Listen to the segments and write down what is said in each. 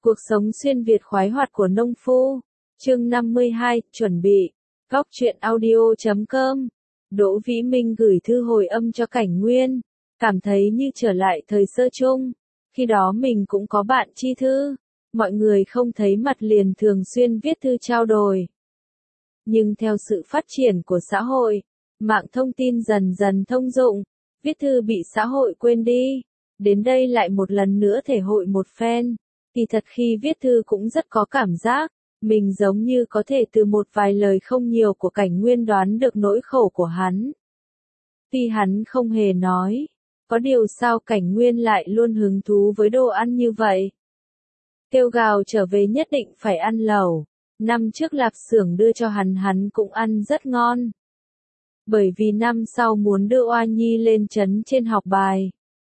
Cuộc sống xuyên Việt khoái hoạt của nông phu. Chương 52, chuẩn bị. Góc truyện audio.com. Đỗ Vĩ Minh gửi thư hồi âm cho Cảnh Nguyên, cảm thấy như trở lại thời sơ chung. Khi đó mình cũng có bạn chi thư, mọi người không thấy mặt liền thường xuyên viết thư trao đổi. Nhưng theo sự phát triển của xã hội, mạng thông tin dần dần thông dụng, viết thư bị xã hội quên đi. Đến đây lại một lần nữa thể hội một phen. Thì thật khi viết thư cũng rất có cảm giác, mình giống như có thể từ một vài lời không nhiều của Cảnh Nguyên đoán được nỗi khổ của hắn. Tuy hắn không hề nói, có điều sao Cảnh Nguyên lại luôn hứng thú với đồ ăn như vậy. Kêu gào trở về nhất định phải ăn lẩu, năm trước lạp xưởng đưa cho hắn cũng ăn rất ngon. Bởi vì năm sau muốn đưa Oa Nhi lên trấn trên học bài.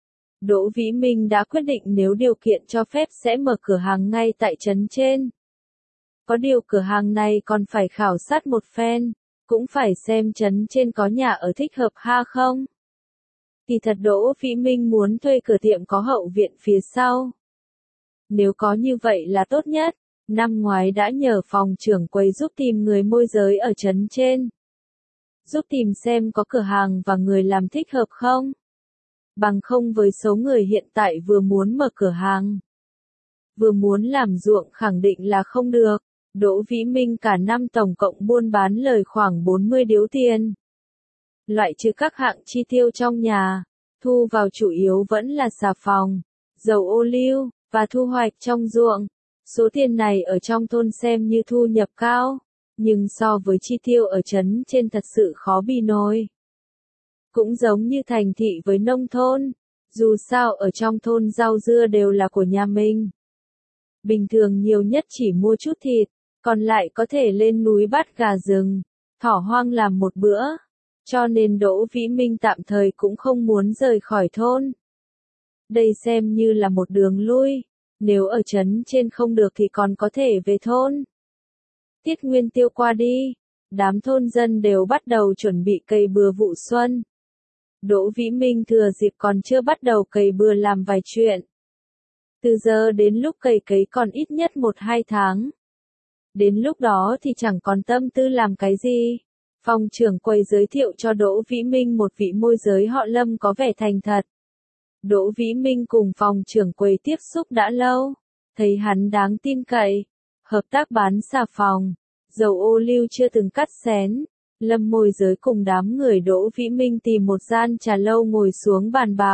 Đỗ Vĩ Minh đã quyết định nếu điều kiện cho phép sẽ mở cửa hàng ngay tại trấn trên. Có điều cửa hàng này còn phải khảo sát một phen, cũng phải xem trấn trên có nhà ở thích hợp ha không. Thì thật Đỗ Vĩ Minh muốn thuê cửa tiệm có hậu viện phía sau. Nếu có như vậy là tốt nhất, năm ngoái đã nhờ phòng trưởng quầy giúp tìm người môi giới ở trấn trên. Giúp tìm xem có cửa hàng và người làm thích hợp không. Bằng không với số người hiện tại vừa muốn mở cửa hàng, vừa muốn làm ruộng khẳng định là không được. Đỗ Vĩ Minh cả năm tổng cộng buôn bán lời khoảng 40 điếu tiền. Loại trừ các hạng chi tiêu trong nhà, thu vào chủ yếu vẫn là xà phòng, dầu ô liu, và thu hoạch trong ruộng. Số tiền này ở trong thôn xem như thu nhập cao, nhưng so với chi tiêu ở trấn trên thật sự khó bì nổi. Cũng giống như thành thị với nông thôn, dù sao ở trong thôn rau dưa đều là của nhà mình. Bình thường nhiều nhất chỉ mua chút thịt, còn lại có thể lên núi bắt gà rừng, thỏ hoang làm một bữa. Cho nên Đỗ Vĩ Minh tạm thời cũng không muốn rời khỏi thôn. Đây xem như là một đường lui, nếu ở trấn trên không được thì còn có thể về thôn. Tiết Nguyên Tiêu qua đi, đám thôn dân đều bắt đầu chuẩn bị cày bừa vụ xuân. Đỗ Vĩ Minh thừa dịp còn chưa bắt đầu cày bừa làm vài chuyện. Từ giờ đến lúc cày cấy còn ít nhất 1-2 tháng. Đến lúc đó thì chẳng còn tâm tư làm cái gì. Phòng trưởng quầy giới thiệu cho Đỗ Vĩ Minh một vị môi giới họ Lâm có vẻ thành thật. Đỗ Vĩ Minh cùng phòng trưởng quầy tiếp xúc đã lâu, thấy hắn đáng tin cậy, hợp tác bán xà phòng, dầu ô liu chưa từng cắt xén. Lâm môi giới cùng đám người Đỗ Vĩ Minh tìm một gian trà lâu ngồi xuống bàn bạc.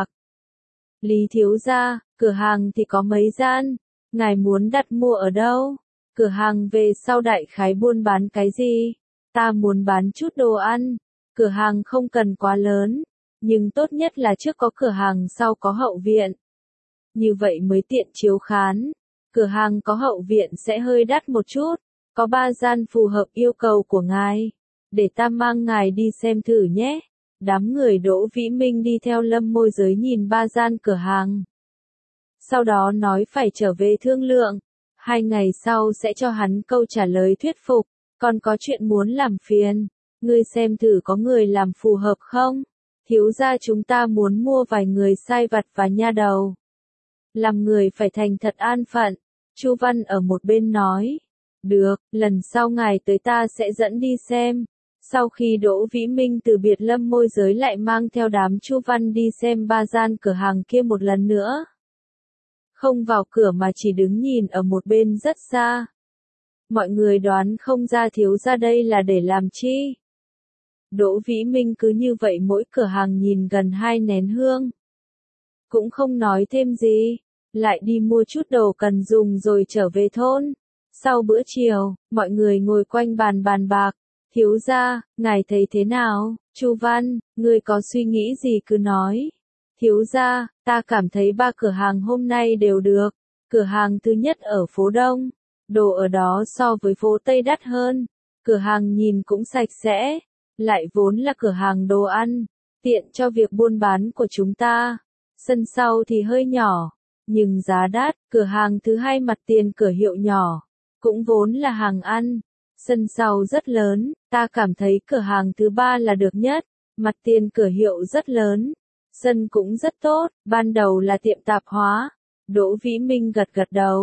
Lý thiếu gia, cửa hàng thì có mấy gian, ngài muốn đặt mua ở đâu? Cửa hàng về sau đại khái buôn bán cái gì? Ta muốn bán chút đồ ăn, cửa hàng không cần quá lớn, nhưng tốt nhất là trước có cửa hàng sau có hậu viện. Như vậy mới tiện chiếu khán, cửa hàng có hậu viện sẽ hơi đắt một chút, có 3 gian phù hợp yêu cầu của ngài. Để ta mang ngài đi xem thử nhé. Đám người Đỗ Vĩ Minh đi theo Lâm môi giới nhìn 3 gian cửa hàng. Sau đó nói phải trở về thương lượng. 2 ngày sau sẽ cho hắn câu trả lời thuyết phục. Còn có chuyện muốn làm phiền. Ngươi xem thử có người làm phù hợp không? Thiếu gia chúng ta muốn mua vài người sai vặt và nha đầu. Làm người phải thành thật an phận. Chu Văn ở một bên nói. Được, lần sau ngài tới ta sẽ dẫn đi xem. Sau khi Đỗ Vĩ Minh từ biệt Lâm môi giới lại mang theo đám Chu Văn đi xem 3 gian cửa hàng kia một lần nữa. Không vào cửa mà chỉ đứng nhìn ở một bên rất xa. Mọi người đoán không ra thiếu gia đây là để làm chi. Đỗ Vĩ Minh cứ như vậy mỗi cửa hàng nhìn gần 2 nén hương. Cũng không nói thêm gì, lại đi mua chút đồ cần dùng rồi trở về thôn. Sau bữa chiều, mọi người ngồi quanh bàn bạc. Thiếu gia, ngài thấy thế nào? Chu Văn, ngươi có suy nghĩ gì cứ nói. Thiếu gia, ta cảm thấy 3 cửa hàng hôm nay đều được. Cửa hàng thứ nhất ở phố Đông, đồ ở đó so với phố Tây đắt hơn. Cửa hàng nhìn cũng sạch sẽ, lại vốn là cửa hàng đồ ăn, tiện cho việc buôn bán của chúng ta. Sân sau thì hơi nhỏ, nhưng giá đắt. Cửa hàng thứ hai mặt tiền cửa hiệu nhỏ, cũng vốn là hàng ăn. Sân sau rất lớn, ta cảm thấy cửa hàng thứ 3 là được nhất, mặt tiền cửa hiệu rất lớn, sân cũng rất tốt, ban đầu là tiệm tạp hóa. Đỗ Vĩ Minh gật đầu,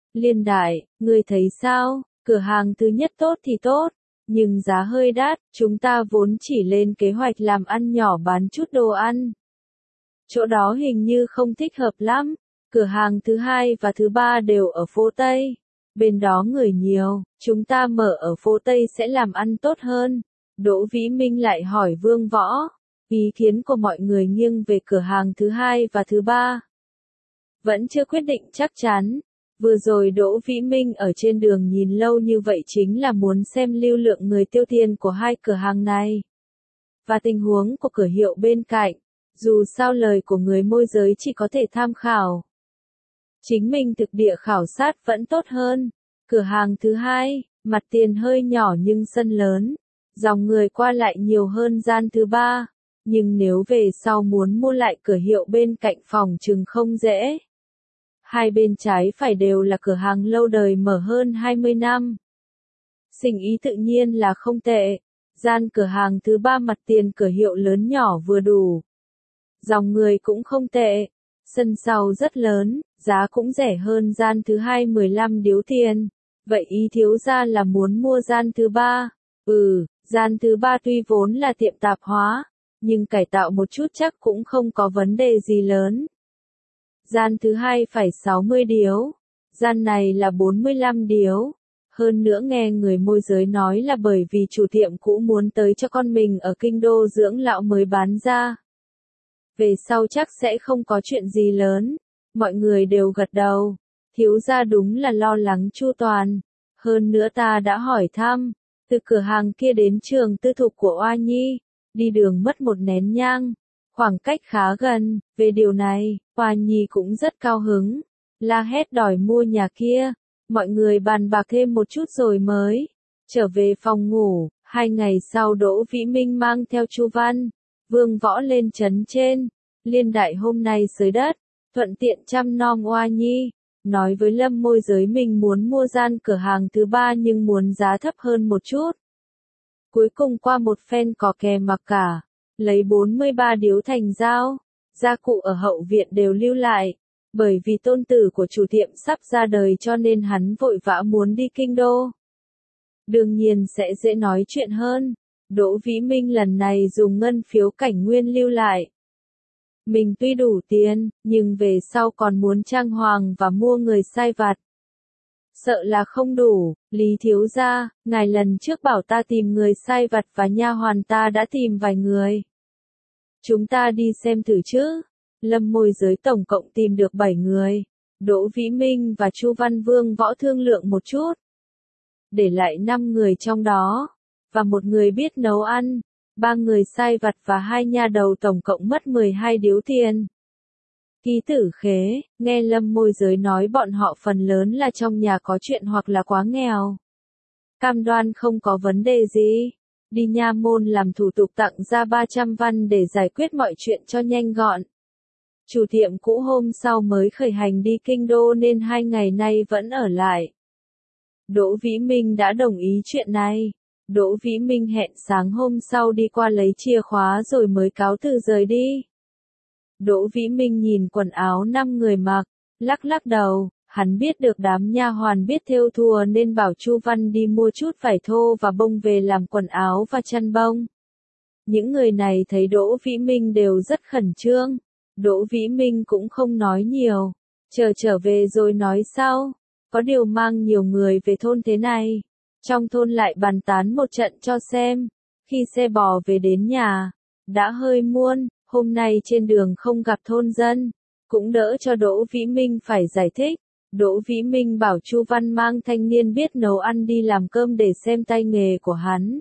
Liên đại, ngươi thấy sao, cửa hàng thứ nhất tốt thì tốt, nhưng giá hơi đắt, chúng ta vốn chỉ lên kế hoạch làm ăn nhỏ bán chút đồ ăn. Chỗ đó hình như không thích hợp lắm, cửa hàng thứ hai và thứ ba đều ở phố Tây. Bên đó người nhiều, chúng ta mở ở phố Tây sẽ làm ăn tốt hơn. Đỗ Vĩ Minh lại hỏi Vương Võ. Ý kiến của mọi người nghiêng về cửa hàng thứ hai và thứ ba. Vẫn chưa quyết định chắc chắn. Vừa rồi Đỗ Vĩ Minh ở trên đường nhìn lâu như vậy chính là muốn xem lưu lượng người tiêu tiền của hai cửa hàng này. Và tình huống của cửa hiệu bên cạnh. Dù sao lời của người môi giới chỉ có thể tham khảo. Chính mình thực địa khảo sát vẫn tốt hơn. Cửa hàng thứ hai, mặt tiền hơi nhỏ nhưng sân lớn. Dòng người qua lại nhiều hơn gian thứ ba. Nhưng nếu về sau muốn mua lại cửa hiệu bên cạnh phòng chừng không dễ. Hai bên trái phải đều là cửa hàng lâu đời mở hơn 20 năm. Sinh ý tự nhiên là không tệ. Gian cửa hàng thứ ba mặt tiền cửa hiệu lớn nhỏ vừa đủ. Dòng người cũng không tệ. Sân sau rất lớn, giá cũng rẻ hơn gian thứ hai 15 điếu tiền. Vậy ý thiếu gia là muốn mua gian thứ ba. Gian thứ ba tuy vốn là tiệm tạp hóa, nhưng cải tạo một chút chắc cũng không có vấn đề gì lớn. Gian thứ hai phải 60 điếu. Gian này là 45 điếu. Hơn nữa nghe người môi giới nói là bởi vì chủ tiệm cũ muốn tới cho con mình ở kinh đô dưỡng lão mới bán ra. Về sau chắc sẽ không có chuyện gì lớn. Mọi người đều gật đầu. Thiếu gia đúng là lo lắng chu toàn. Hơn nữa ta đã hỏi thăm. Từ cửa hàng kia đến trường tư thục của Oa Nhi. Đi đường mất một nén nhang. Khoảng cách khá gần. Về điều này, Oa Nhi cũng rất cao hứng. La hét đòi mua nhà kia. Mọi người bàn bạc thêm một chút rồi mới trở về phòng ngủ. 2 ngày sau Đỗ Vĩ Minh mang theo Chu Văn, Vương Võ lên trấn trên. Liên đại hôm nay xới đất, thuận tiện chăm nom Oa Nhi. Nói với Lâm môi giới mình muốn mua gian cửa hàng thứ ba nhưng muốn giá thấp hơn một chút. Cuối cùng qua một phen cò kè mặc cả, lấy 43 điếu thành dao. Gia cụ ở hậu viện đều lưu lại. Bởi vì tôn tử của chủ tiệm sắp ra đời cho nên hắn vội vã muốn đi kinh đô. Đương nhiên sẽ dễ nói chuyện hơn. Đỗ Vĩ Minh lần này dùng ngân phiếu Cảnh Nguyên lưu lại. Mình tuy đủ tiền, nhưng về sau còn muốn trang hoàng và mua người sai vặt. Sợ là không đủ, Lý thiếu gia, ngài lần trước bảo ta tìm người sai vặt và nha hoàn ta đã tìm vài người. Chúng ta đi xem thử chứ. Lâm môi giới tổng cộng tìm được 7 người. Đỗ Vĩ Minh và Chu Văn Vương Võ thương lượng một chút. Để lại 5 người trong đó. Và một người biết nấu ăn. 3 người sai vặt và 2 nha đầu tổng cộng mất 12 điếu tiền. Ký Tử Khế, nghe Lâm môi giới nói bọn họ phần lớn là trong nhà có chuyện hoặc là quá nghèo. Cam đoan không có vấn đề gì. Đi nha môn làm thủ tục tặng ra 300 văn để giải quyết mọi chuyện cho nhanh gọn. Chủ tiệm cũ hôm sau mới khởi hành đi kinh đô nên 2 ngày nay vẫn ở lại. Đỗ Vĩ Minh đã đồng ý chuyện này. Đỗ Vĩ Minh hẹn sáng hôm sau đi qua lấy chìa khóa rồi mới cáo từ rời đi. Đỗ Vĩ Minh nhìn quần áo 5 người mặc, lắc lắc đầu, hắn biết được đám nha hoàn biết thêu thùa nên bảo Chu Văn đi mua chút vải thô và bông về làm quần áo và chăn bông. Những người này thấy Đỗ Vĩ Minh đều rất khẩn trương. Đỗ Vĩ Minh cũng không nói nhiều, chờ trở về rồi nói sau. Có điều mang nhiều người về thôn thế này. Trong thôn lại bàn tán một trận cho xem. Khi xe bò về đến nhà, đã hơi muộn, hôm nay trên đường không gặp thôn dân, cũng đỡ cho Đỗ Vĩ Minh phải giải thích. Đỗ Vĩ Minh bảo Chu Văn mang thanh niên biết nấu ăn đi làm cơm để xem tay nghề của hắn.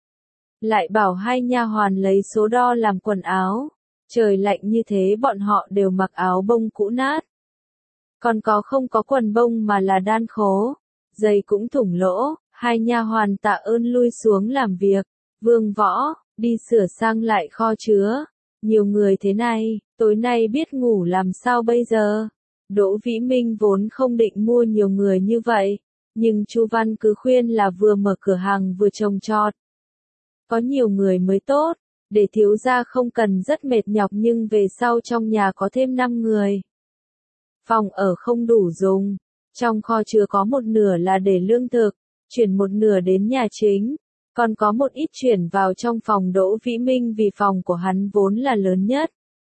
Lại bảo 2 nha hoàn lấy số đo làm quần áo. Trời lạnh như thế bọn họ đều mặc áo bông cũ nát. Còn có không có quần bông mà là đan khố. Giày cũng thủng lỗ. 2 nha hoàn tạ ơn lui xuống làm việc. Vương Võ, đi sửa sang lại kho chứa. Nhiều người thế này, tối nay biết ngủ làm sao bây giờ? Đỗ Vĩ Minh vốn không định mua nhiều người như vậy. Nhưng Chu Văn cứ khuyên là vừa mở cửa hàng vừa trồng trọt. Có nhiều người mới tốt. Để thiếu gia không cần rất mệt nhọc nhưng về sau trong nhà có thêm 5 người. Phòng ở không đủ dùng. Trong kho chứa có một nửa là để lương thực, chuyển một nửa đến nhà chính, còn có một ít chuyển vào trong phòng Đỗ Vĩ Minh vì phòng của hắn vốn là lớn nhất.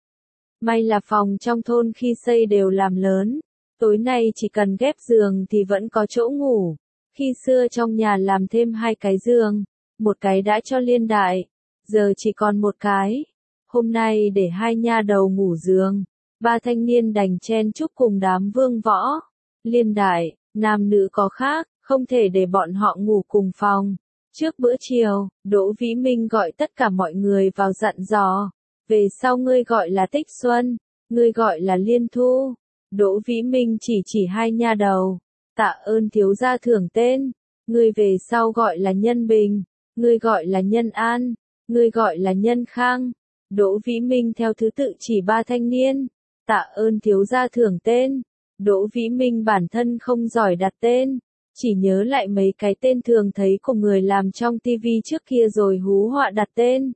May là phòng trong thôn khi xây đều làm lớn, tối nay chỉ cần ghép giường thì vẫn có chỗ ngủ. Khi xưa trong nhà làm thêm 2 cái giường, một cái đã cho Liên Đại, giờ chỉ còn một cái. Hôm nay để 2 nha đầu ngủ giường, 3 thanh niên đành chen chúc cùng đám Vương Võ. Liên Đại, nam nữ có khác, không thể để bọn họ ngủ cùng phòng. Trước bữa chiều, Đỗ Vĩ Minh gọi tất cả mọi người vào dặn dò. Về sau ngươi gọi là Tích Xuân, ngươi gọi là Liên Thu. Đỗ Vĩ Minh chỉ 2 nha đầu. Tạ ơn thiếu gia thưởng tên. Ngươi về sau gọi là Nhân Bình, ngươi gọi là Nhân An, ngươi gọi là Nhân Khang. Đỗ Vĩ Minh theo thứ tự chỉ 3 thanh niên. Tạ ơn thiếu gia thưởng tên. Đỗ Vĩ Minh bản thân không giỏi đặt tên, chỉ nhớ lại mấy cái tên thường thấy của người làm trong TV trước kia rồi hú họa đặt tên.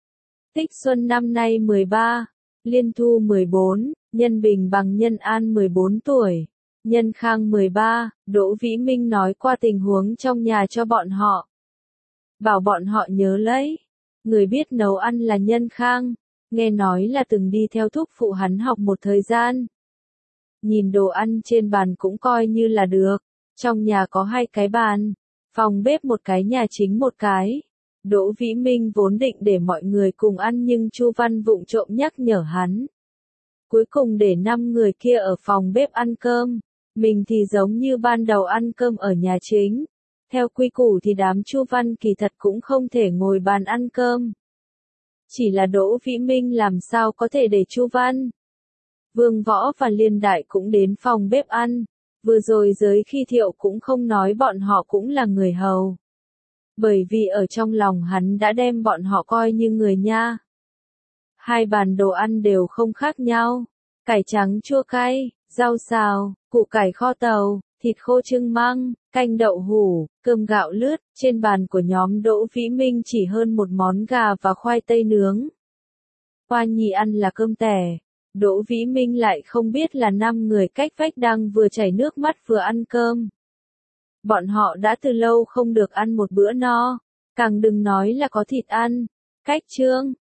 Tích Xuân năm nay 13, Liên Thu 14, Nhân Bình bằng Nhân An 14 tuổi, Nhân Khang 13, Đỗ Vĩ Minh nói qua tình huống trong nhà cho bọn họ. Bảo bọn họ nhớ lấy, người biết nấu ăn là Nhân Khang, nghe nói là từng đi theo thúc phụ hắn học một thời gian. Nhìn đồ ăn trên bàn cũng coi như là được, trong nhà có 2 cái bàn, phòng bếp một cái, nhà chính một cái. Đỗ Vĩ Minh vốn định để mọi người cùng ăn nhưng Chu Văn vụng trộm nhắc nhở hắn. Cuối cùng để 5 người kia ở phòng bếp ăn cơm, mình thì giống như ban đầu ăn cơm ở nhà chính. Theo quy củ thì đám Chu Văn kỳ thật cũng không thể ngồi bàn ăn cơm. Chỉ là Đỗ Vĩ Minh làm sao có thể để Chu Văn, Vương Võ và Liên Đại cũng đến phòng bếp ăn. Vừa rồi giới khi Thiệu cũng không nói bọn họ cũng là người hầu. Bởi vì ở trong lòng hắn đã đem bọn họ coi như người nha. 2 bàn đồ ăn đều không khác nhau. Cải trắng chua cay, rau xào, củ cải kho tàu, thịt khô trưng măng, canh đậu hủ, cơm gạo lướt. Trên bàn của nhóm Đỗ Vĩ Minh chỉ hơn một món gà và khoai tây nướng. Hoa Nhi ăn là cơm tẻ. Đỗ Vĩ Minh lại không biết là 5 người cách vách đang vừa chảy nước mắt vừa ăn cơm. Bọn họ đã từ lâu không được ăn một bữa no, càng đừng nói là có thịt ăn. Cách chương